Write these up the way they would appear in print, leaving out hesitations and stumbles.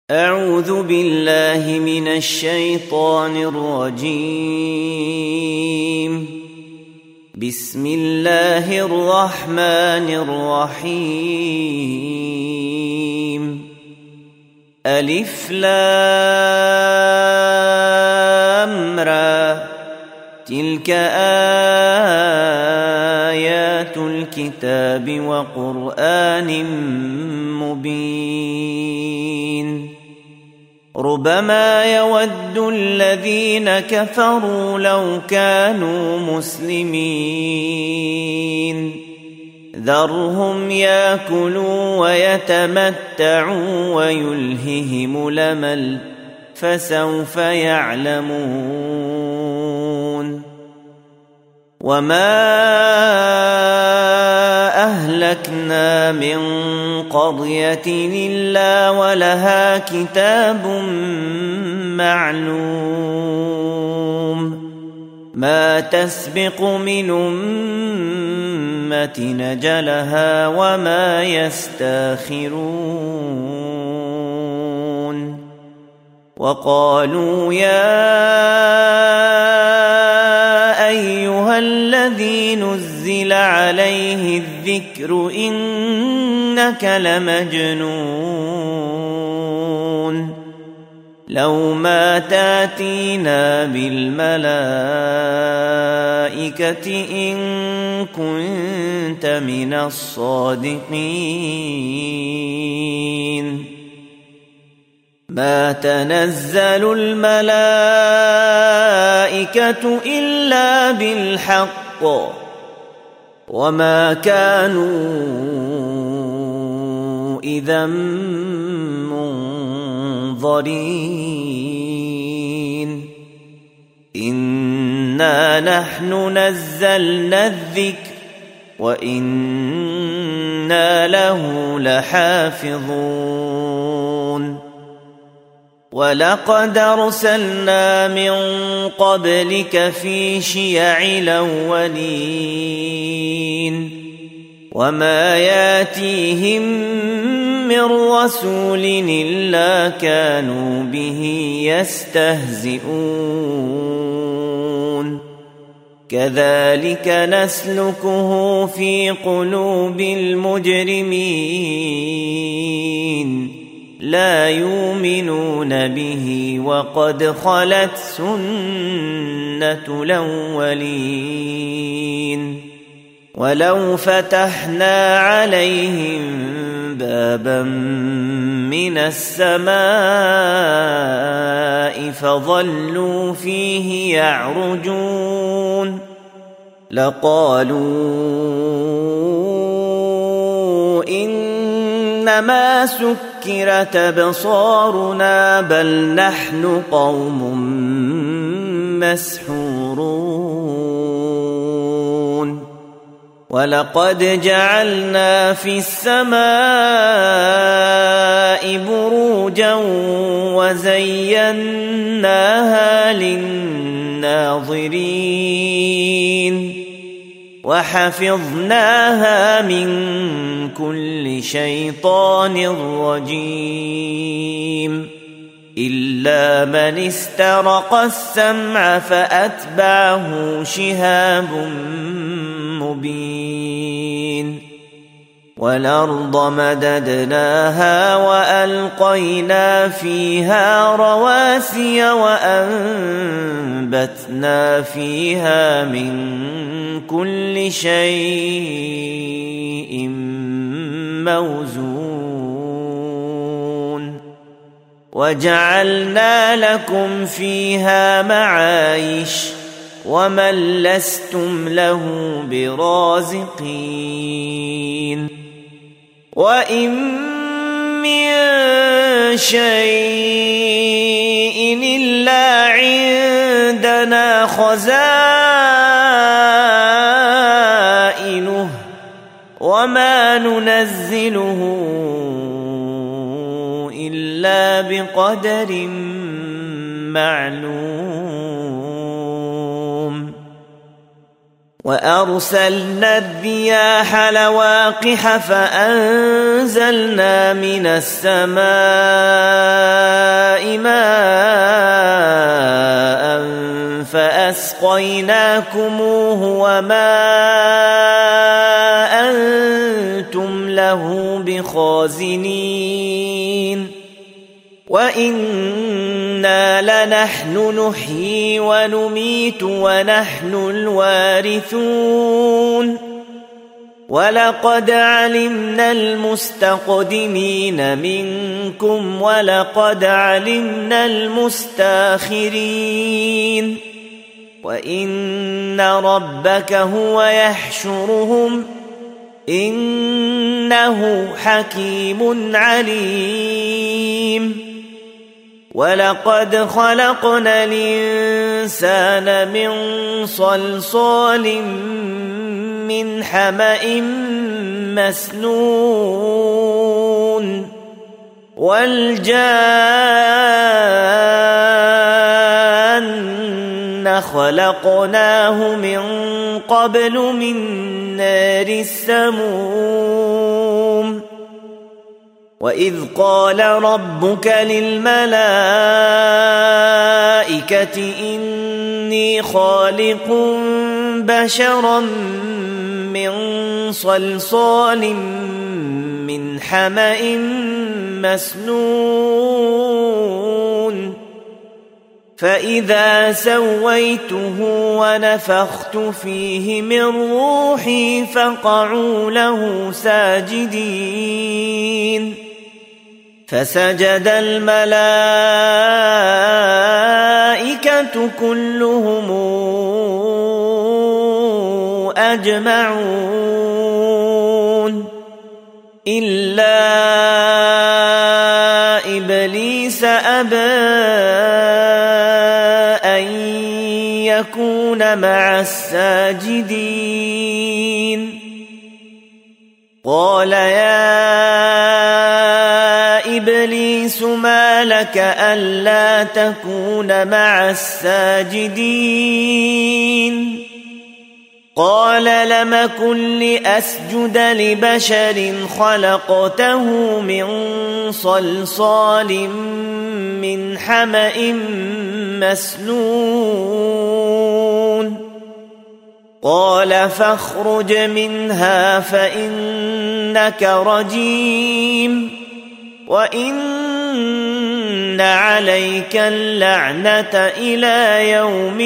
أعوذ بالله من الشيطان الرجيم. بسم الله الرحمن الرحيم. ألف لام را تلك آيات الكتاب وقرآن مبين. ربما يود الذين كفروا لو كانوا مسلمين. ذرهم ياكلوا ويتمتعوا ويلههم الأمل فسوف يعلمون. وما أهلكنا من قرية إلا ولها كتاب معلوم ما تسبق من أمة نجلها وما يستاخرون. وقالوا يا أيها الذي نزل عليه الذكر إنك لمجنون. لو ما تاتينا بالملائكة إن كنت من الصادقين. ما تنزل الملائكة إلا بالحق وما كانوا إذا منظرين. إنا نحن نزلنا الذكر وإنا له لحافظون. ولقد أرسلنا من قبلك في شيع الأولين وما ياتيهم من رسول إلا كانوا به يستهزئون. كذلك نسلكه في قلوب المجرمين لا يؤمنون به وقد خلت سنة الأولين. ولو فتحنا عليهم بابا من السماء فظلوا فيه يعرجون لقالوا إنما سكرت أبصارنا بل نحن قوم مسحورون. ولقد جعلنا في السماء بروجا وزيناها للناظرين وحفظناها من كل شيطان رجيم إلا من استرق السمع فأتبعه شهاب مبين. والأرض مددناها وألقينا فيها رواسي وأنبتنا فيها من كل شيء موزون. وجعلنا لكم فيها معايش ومن لستم له برازقين. وإن من شيء إلا عندنا خزائنه وما ننزله إلا بقدر معلوم. وأرسلنا الرياح لواقح فأنزلنا من السماء أسقيناكموه وما أنتم له بخازنين وإنا لنحن نحيي ونميت ونحن الوارثون ولقد علمنا المستقدمين منكم ولقد علمنا المستاخرين وإن ربك هو يحشرهم إنه حكيم عليم ولقد خلقنا الإنسان من صلصال من حمأ مسنون والجان خلقناه من قبل من نار السموم وإذ قال ربك للملائكة إني خالق بشرا من صلصال من حمأ مسنون فإذا سويته ونفخت فيه من روحي فقعوا له ساجدين فسجد الملائكة كلهم أجمعون إلا إبليس أبى أن يكون مع الساجدين قال يا إبليس ما لك ألا تكون مع الساجدين قال لم أكن لأسجد لبشر خلقته من صلصال من حمأ مسنون قال فاخرج منها فإنك رجيم وإن عليك اللعنة إلى يوم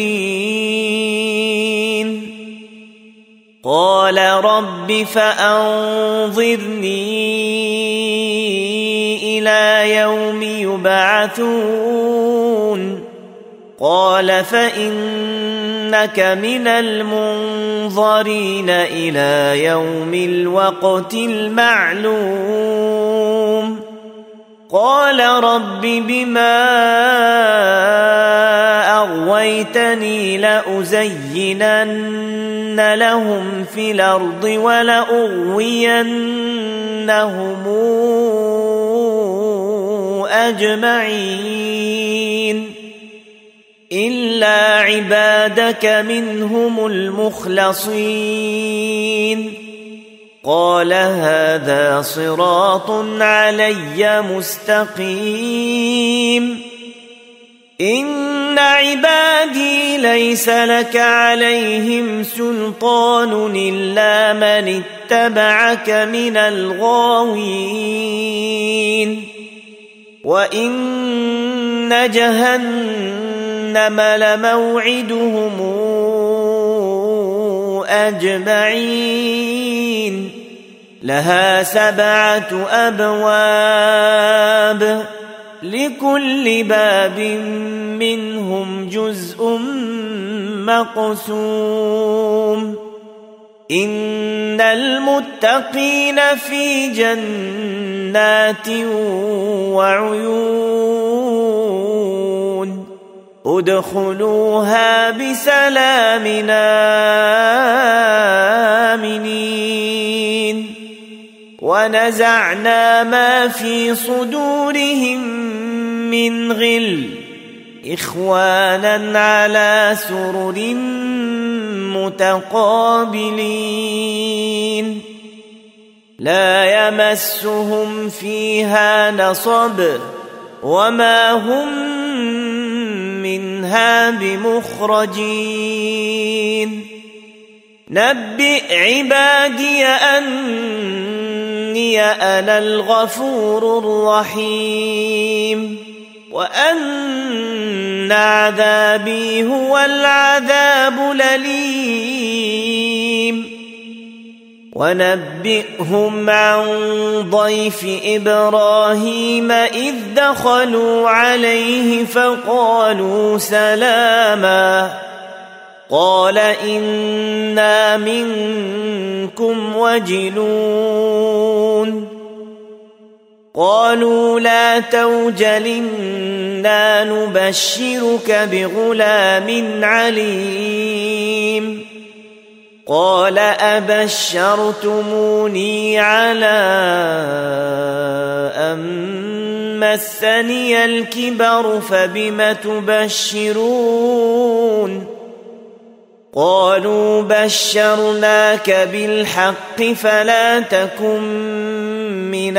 الدين قال رب فأنظرني إلى يوم يبعثون قال فإنك من المنظرين إلى يوم الوقت المعلوم قال رب بما أغويتني لأزينن لهم في الأرض ولأغوينهم أجمعين إلا عبادك منهم المخلصين قال هذا صراط علي مستقيم إن عبادي ليس لك عليهم سلطان إلا من اتبعك من الغاوين وإن جهنم لموعدهم أجمعين لها 7 أبواب لكل باب منهم جزء مقسوم إن المتقين في جنات وعيون ادخلوها بسلام آمنين ونزعنا ما في صدورهم من غل إخوانا على سرر متقابلين لا يمسهم فيها نصب وما هم منها منها بمخرجين نبئ عبادي أني أنا الغفور الرحيم وأن عذابي هو العذاب الأليم ونبئهم عن ضيف إبراهيم إذ دخلوا عليه فقالوا سلاما قال إنا منكم وجلون قالوا لا توجل إنا نبشرك بغلام عليم قال أبشرتموني على أن مسني الكبر فبم تبشرون قالوا بشرناك بالحق فلا تكن من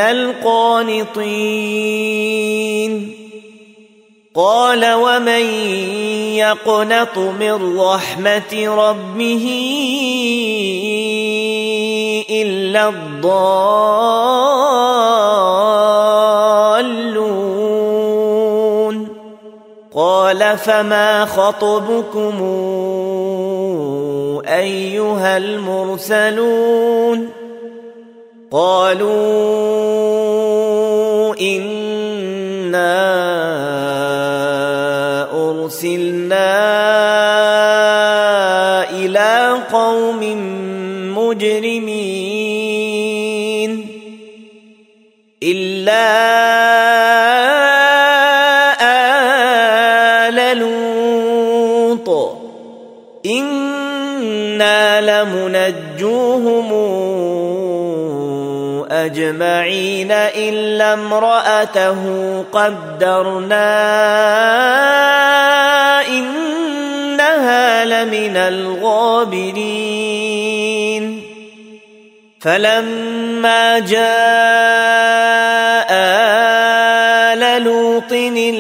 القانطين قال ومن يقنط من رحمة ربه إلا الضالون قال فما خطبكم أيها المرسلون قالوا إنا أرسلنا إلى قوم مجرمين إلا آل لوط إنا لمنجوهم أجمعين إلا امرأته قدرنا إنها لمن الغابرين فلما جاء آل لوط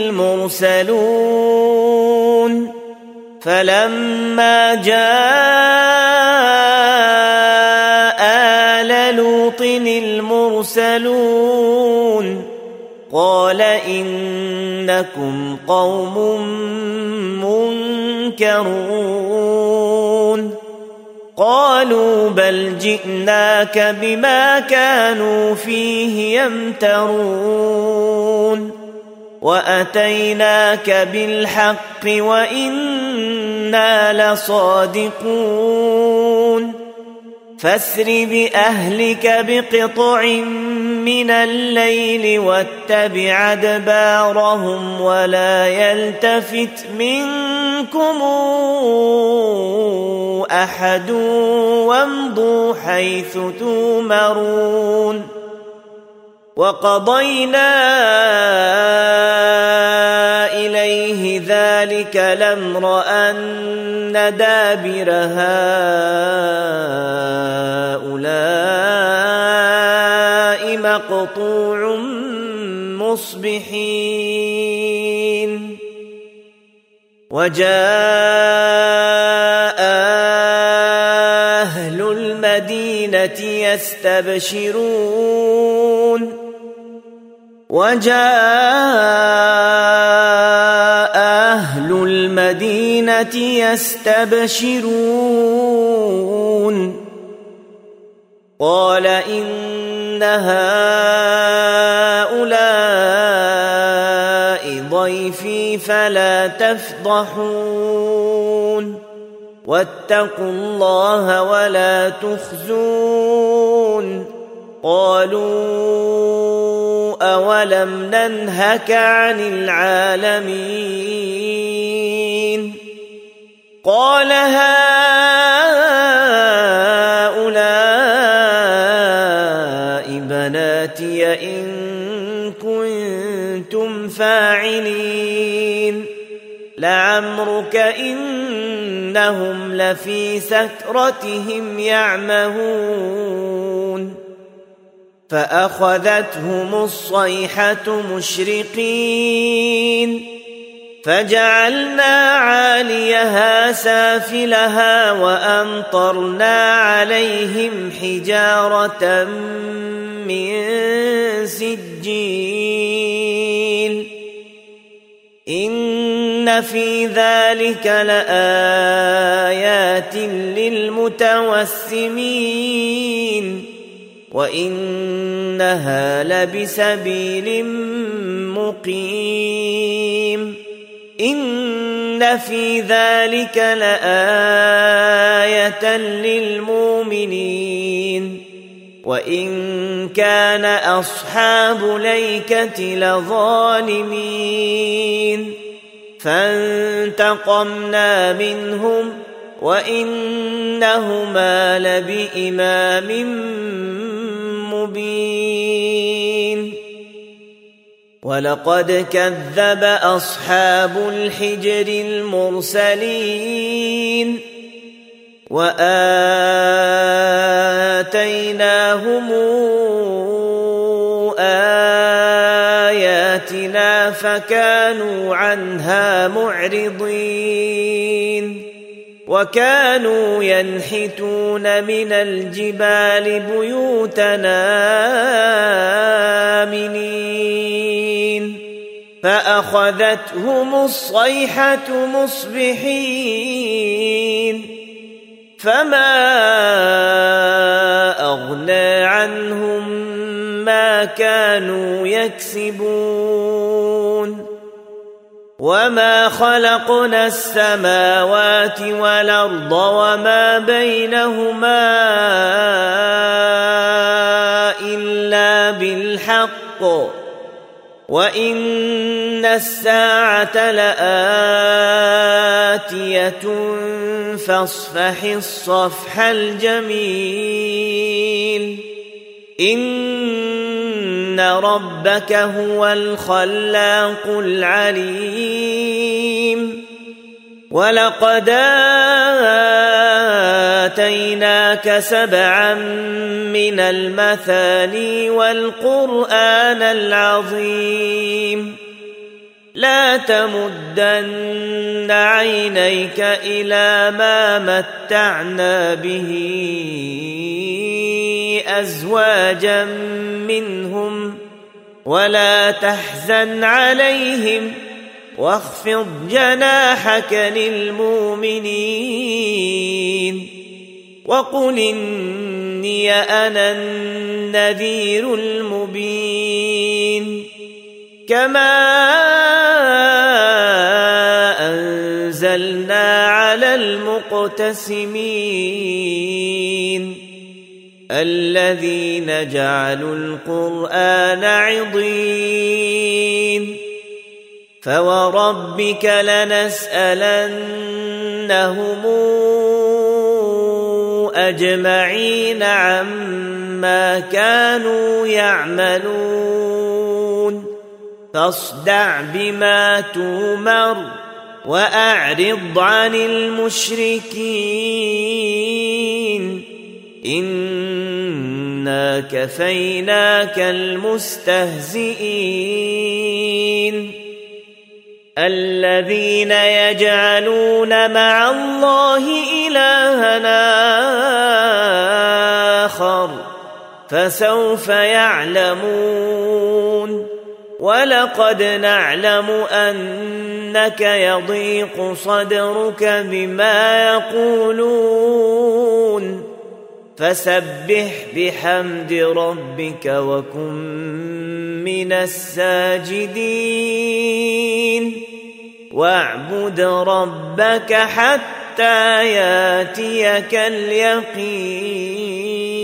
المرسلون قال إنكم قوم منكرون قالوا بل جئناك بما كانوا فيه يمترون وأتيناك بالحق وإنا لصادقون فاسر بأهلك بقطع من الليل واتبع أدبارهم ولا يلتفت منكم أحد وامضوا حيث تؤمرون وقضينا إليه ذلك الأمر أن دابر هؤلاء مقطوع مصبحين وجاء أهل المدينة يستبشرون قال إن هؤلاء ضيفي فلا تفضحون واتقوا الله ولا تخزون قالوا أولم ننهك عن العالمين قال هؤلاء بناتي إن كنتم فاعلين لعمرك إنهم لفي سكرتهم يعمهون فأخذتهم الصيحة مشرقين فجعلنا عاليها سافلها وأمطرنا عليهم حجارة من سجيل إن في ذلك لآيات للمتوسمين وإنها لبسبيل مقيم إن في ذلك لآية للمؤمنين وإن كان أصحاب ليكة لظالمين فانتقمنا منهم وإنهما لبإمام مبين ولقد كذب أصحاب الحجر المرسلين وآتيناهم آياتنا فكانوا عنها معرضين وكانوا ينحتون من الجبال بيوتنا آمنين فأخذتهم الصيحة مصبحين فما أغنى عنهم ما كانوا يكسبون وما خلقنا السماوات والأرض وما بينهما إلا بالحق وإن الساعة لآتية فاصفح الصفح الجميل إن ربك هو الخلاق العليم ولقد آتيناك 7 من المثاني والقرآن العظيم لا تمدن عينيك إلى ما متعنا به أزواجا منهم ولا تحزن عليهم واخفض جناحك للمؤمنين وقل إني أنا النذير المبين كما أنزلنا على المقتسمين الذين جعلوا القرآن عضين فوربك لنسألنهم أجمعين عما كانوا يعملون فاصدع بما تؤمر وأعرض عن المشركين إنا كفيناك المستهزئين الذين يجعلون مع الله إلهًا آخر فسوف يعلمون ولقد نعلم أنك يضيق صدرك بما يقولون فسبح بحمد ربك وكن من الساجدين واعبد ربك حتى ياتيك اليقين